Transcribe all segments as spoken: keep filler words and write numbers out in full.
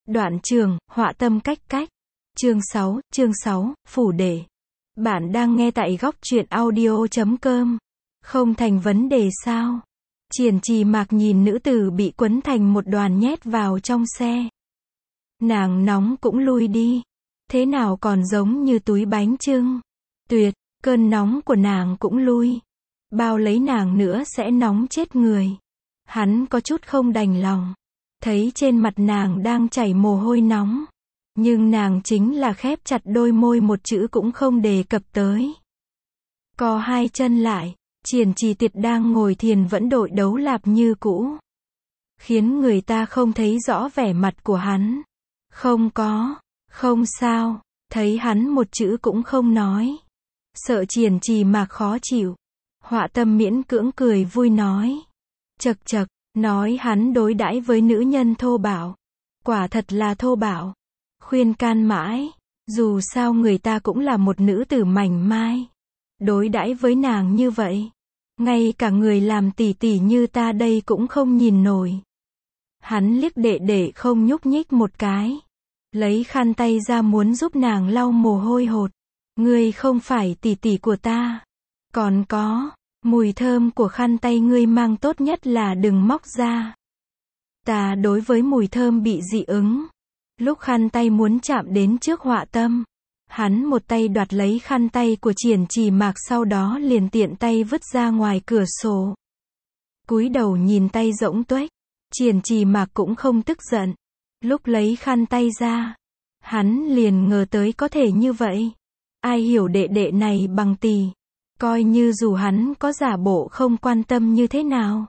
Đoạn trường, họa tâm cách cách. Chương sáu, chương sáu, phủ đệ. Bạn đang nghe tại góc truyện audio chấm com. Không thành vấn đề sao? Triển Trì Mạc nhìn nữ tử bị quấn thành một đoàn nhét vào trong xe. Nàng nóng cũng lui đi. Thế nào còn giống như túi bánh chưng. Tuyệt, cơn nóng của nàng cũng lui. Bao lấy nàng nữa sẽ nóng chết người. Hắn có chút không đành lòng. Thấy trên mặt nàng đang chảy mồ hôi nóng. Nhưng nàng chính là khép chặt đôi môi, một chữ cũng không đề cập tới. Co hai chân lại, Triển Trì Tiệt đang ngồi thiền vẫn đội đấu lạp như cũ. Khiến người ta không thấy rõ vẻ mặt của hắn. Không có, không sao, thấy hắn một chữ cũng không nói. Sợ Triển Trì Mạc khó chịu. Họa tâm miễn cưỡng cười vui nói. Chậc chậc, nói hắn đối đãi với nữ nhân thô bạo. Quả thật là thô bạo. Khuyên can mãi, dù sao người ta cũng là một nữ tử mảnh mai. Đối đãi với nàng như vậy, ngay cả người làm tỷ tỷ như ta đây cũng không nhìn nổi. Hắn liếc đệ đệ không nhúc nhích một cái. Lấy khăn tay ra muốn giúp nàng lau mồ hôi hột. Ngươi không phải tỷ tỷ của ta. Còn có, mùi thơm của khăn tay ngươi mang tốt nhất là đừng móc ra. Ta đối với mùi thơm bị dị ứng. Lúc khăn tay muốn chạm đến trước họa tâm, hắn một tay đoạt lấy khăn tay của Triển Trì Mạc, sau đó liền tiện tay vứt ra ngoài cửa sổ. Cúi đầu nhìn tay rỗng tuếch, Triển Trì Mạc cũng không tức giận. Lúc lấy khăn tay ra, hắn liền ngờ tới có thể như vậy. Ai hiểu đệ đệ này bằng tỳ, coi như dù hắn có giả bộ không quan tâm như thế nào.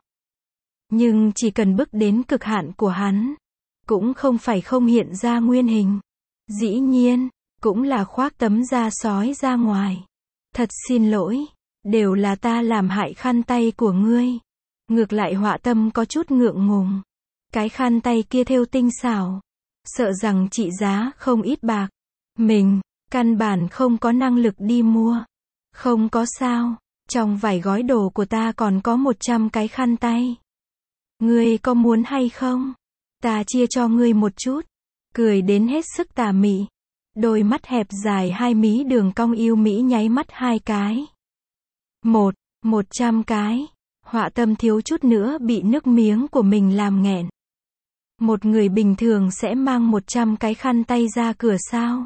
Nhưng chỉ cần bước đến cực hạn của hắn, cũng không phải không hiện ra nguyên hình. Dĩ nhiên, cũng là khoác tấm da sói ra ngoài. Thật xin lỗi, đều là ta làm hại khăn tay của ngươi. Ngược lại họa tâm có chút ngượng ngùng. Cái khăn tay kia thêu tinh xảo, sợ rằng trị giá không ít bạc. Mình, căn bản không có năng lực đi mua. Không có sao, trong vài gói đồ của ta còn có một trăm cái khăn tay. Ngươi có muốn hay không? Ta chia cho ngươi một chút. Cười đến hết sức tà mị. Đôi mắt hẹp dài hai mí đường cong yêu mỹ nháy mắt hai cái. Một, một trăm cái. Họa tâm thiếu chút nữa bị nước miếng của mình làm nghẹn. Một người bình thường sẽ mang một trăm cái khăn tay ra cửa sao?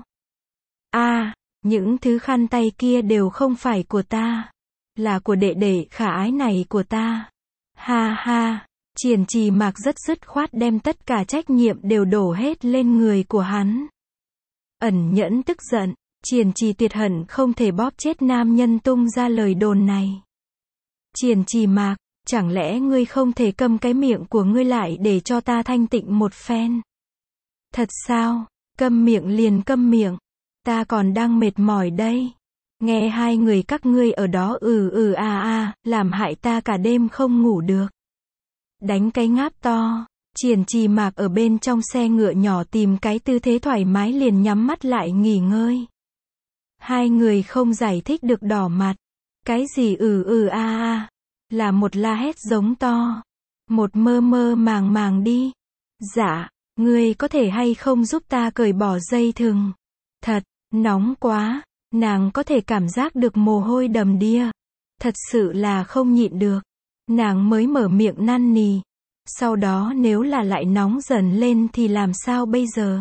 À, những thứ khăn tay kia đều không phải của ta. Là của đệ đệ khả ái này của ta. Ha ha. Triển Trì Mạc rất dứt khoát đem tất cả trách nhiệm đều đổ hết lên người của hắn. Ẩn nhẫn tức giận, Triển Trì Tiệt hận không thể bóp chết nam nhân tung ra lời đồn này. Triển Trì Mạc, chẳng lẽ ngươi không thể câm cái miệng của ngươi lại để cho ta thanh tịnh một phen? Thật sao? Câm miệng liền câm miệng. Ta còn đang mệt mỏi đây. Nghe hai người các ngươi ở đó ừ ừ a a, làm hại ta cả đêm không ngủ được. Đánh cái ngáp to, Triển Trì Mạc ở bên trong xe ngựa nhỏ tìm cái tư thế thoải mái liền nhắm mắt lại nghỉ ngơi. Hai người không giải thích được đỏ mặt. Cái gì ừ ừ a a? Là một la hét giống to. Một mơ mơ màng màng đi. Dạ, ngươi có thể hay không giúp ta cởi bỏ dây thừng? Thật, nóng quá, nàng có thể cảm giác được mồ hôi đầm đìa. Thật sự là không nhịn được. Nàng mới mở miệng năn nỉ. Sau đó nếu là lại nóng dần lên thì làm sao bây giờ?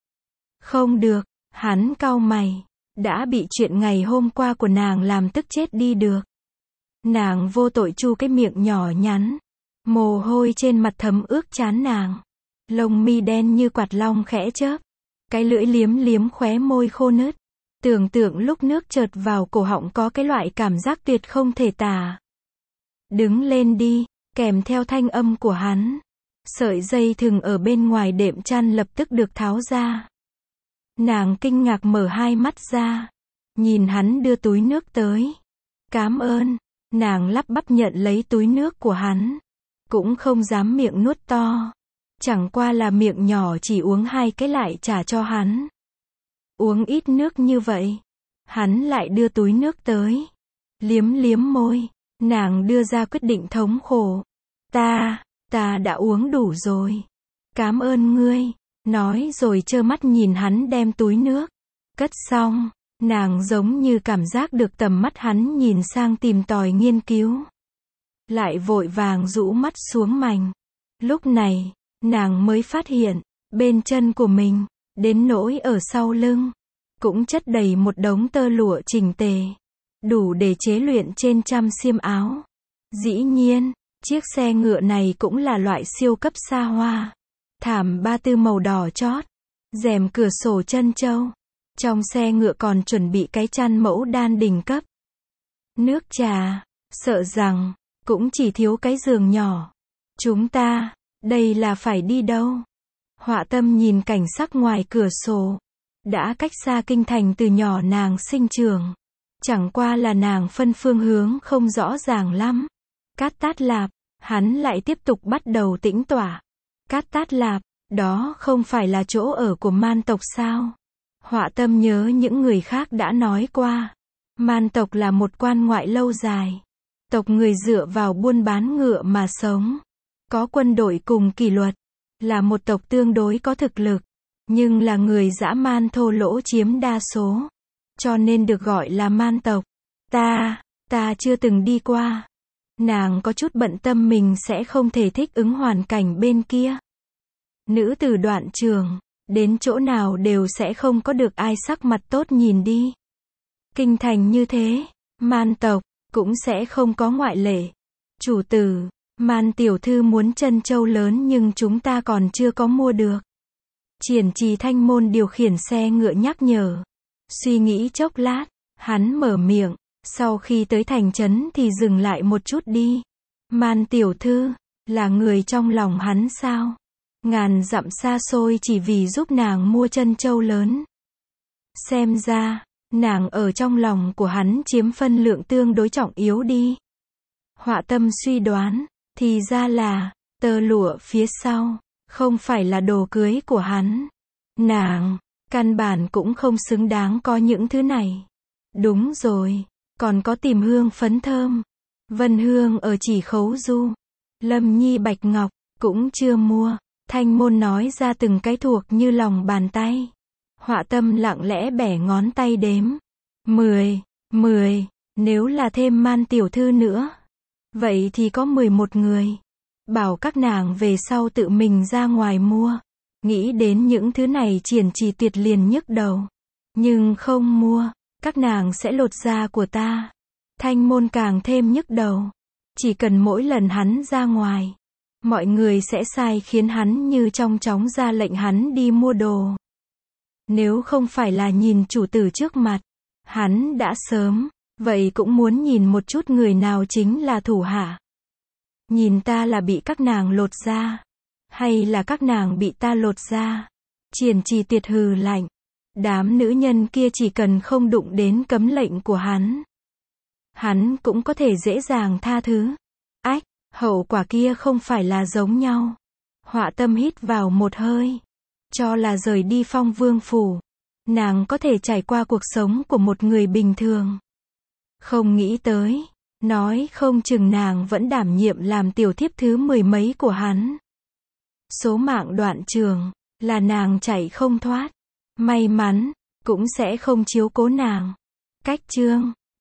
Không được, hắn cau mày. Đã bị chuyện ngày hôm qua của nàng làm tức chết đi được. Nàng vô tội chu cái miệng nhỏ nhắn. Mồ hôi trên mặt thấm ướt trán nàng. Lông mi đen như quạt long khẽ chớp. Cái lưỡi liếm liếm khóe môi khô nứt. Tưởng tượng lúc nước chợt vào cổ họng có cái loại cảm giác tuyệt không thể tả. Đứng lên đi, kèm theo thanh âm của hắn. Sợi dây thừng ở bên ngoài đệm chăn lập tức được tháo ra. Nàng kinh ngạc mở hai mắt ra. Nhìn hắn đưa túi nước tới. Cám ơn. Nàng lắp bắp nhận lấy túi nước của hắn. Cũng không dám miệng nuốt to. Chẳng qua là miệng nhỏ chỉ uống hai cái lại trả cho hắn. Uống ít nước như vậy. Hắn lại đưa túi nước tới. Liếm liếm môi. Nàng đưa ra quyết định thống khổ. Ta, ta đã uống đủ rồi. Cám ơn ngươi. nói rồi trơ mắt nhìn hắn đem túi nước cất xong, nàng giống như cảm giác được tầm mắt hắn nhìn sang tìm tòi nghiên cứu. Lại vội vàng rũ mắt xuống mành. Lúc này, nàng mới phát hiện, bên chân của mình, đến nỗi ở sau lưng, cũng chất đầy một đống tơ lụa chỉnh tề, đủ để chế luyện trên trăm xiêm áo. Dĩ nhiên, chiếc xe ngựa này cũng là loại siêu cấp xa hoa. Thảm ba tư màu đỏ chót, rèm cửa sổ trân châu. Trong xe ngựa còn chuẩn bị cái chăn mẫu đan đỉnh cấp. Nước trà, sợ rằng, cũng chỉ thiếu cái giường nhỏ. Chúng ta, đây là phải đi đâu? Họa Tâm nhìn cảnh sắc ngoài cửa sổ. Đã cách xa kinh thành từ nhỏ nàng sinh trưởng. Chẳng qua là nàng phân phương hướng không rõ ràng lắm. Cát Tát Lạp, hắn lại tiếp tục bắt đầu tĩnh tỏa. Cát Tát Lạp, đó không phải là chỗ ở của man tộc sao? Họa Tâm nhớ những người khác đã nói qua. Man tộc là một quan ngoại lâu dài. Tộc người dựa vào buôn bán ngựa mà sống. Có quân đội cùng kỷ luật. Là một tộc tương đối có thực lực. Nhưng là người dã man thô lỗ chiếm đa số. Cho nên được gọi là man tộc. Ta, ta chưa từng đi qua. Nàng có chút bận tâm mình sẽ không thể thích ứng hoàn cảnh bên kia. Nữ tử Đoạn Trường, đến chỗ nào đều sẽ không có được ai sắc mặt tốt nhìn đi. Kinh thành như thế, man tộc, cũng sẽ không có ngoại lệ. Chủ tử, Man tiểu thư muốn trân châu lớn nhưng chúng ta còn chưa có mua được. Triển Trì Thanh Môn điều khiển xe ngựa nhắc nhở. Suy nghĩ chốc lát, hắn mở miệng, sau khi tới thành trấn thì dừng lại một chút đi. Man tiểu thư, là người trong lòng hắn sao? Ngàn dặm xa xôi chỉ vì giúp nàng mua trân châu lớn. Xem ra, nàng ở trong lòng của hắn chiếm phân lượng tương đối trọng yếu đi. Họa Tâm suy đoán, thì ra là, tơ lụa phía sau, không phải là đồ cưới của hắn. Nàng, căn bản cũng không xứng đáng có những thứ này. Đúng rồi, còn có tìm hương phấn thơm. Vân Hương ở Chỉ Khấu Du. Lâm Nhi Bạch Ngọc, cũng chưa mua. Thanh Môn nói ra từng cái thuộc như lòng bàn tay. Họa Tâm lặng lẽ bẻ ngón tay đếm. Mười, mười, nếu là thêm Man tiểu thư nữa. Vậy thì có mười một người. Bảo các nàng về sau tự mình ra ngoài mua. Nghĩ đến những thứ này Triển Trì Tuyệt liền nhức đầu. Nhưng không mua, các nàng sẽ lột da của ta. Thanh Môn càng thêm nhức đầu. Chỉ cần mỗi lần hắn ra ngoài, mọi người sẽ sai khiến hắn như trong chóng ra lệnh hắn đi mua đồ. Nếu không phải là nhìn chủ tử trước mặt, hắn đã sớm, vậy cũng muốn nhìn một chút người nào chính là thủ hạ. Nhìn ta là bị các nàng lột da, hay là các nàng bị ta lột da? Triển Trì Tuyệt hừ lạnh. Đám nữ nhân kia chỉ cần không đụng đến cấm lệnh của hắn, hắn cũng có thể dễ dàng tha thứ. Ách, hậu quả kia không phải là giống nhau. Họa Tâm hít vào một hơi. Cho là rời đi Phong Vương phủ, nàng có thể trải qua cuộc sống của một người bình thường. Không nghĩ tới, nói không chừng nàng vẫn đảm nhiệm làm tiểu thiếp thứ mười mấy của hắn. Số mạng Đoạn Trường, là nàng chạy không thoát. May mắn, cũng sẽ không chiếu cố nàng. Cách chương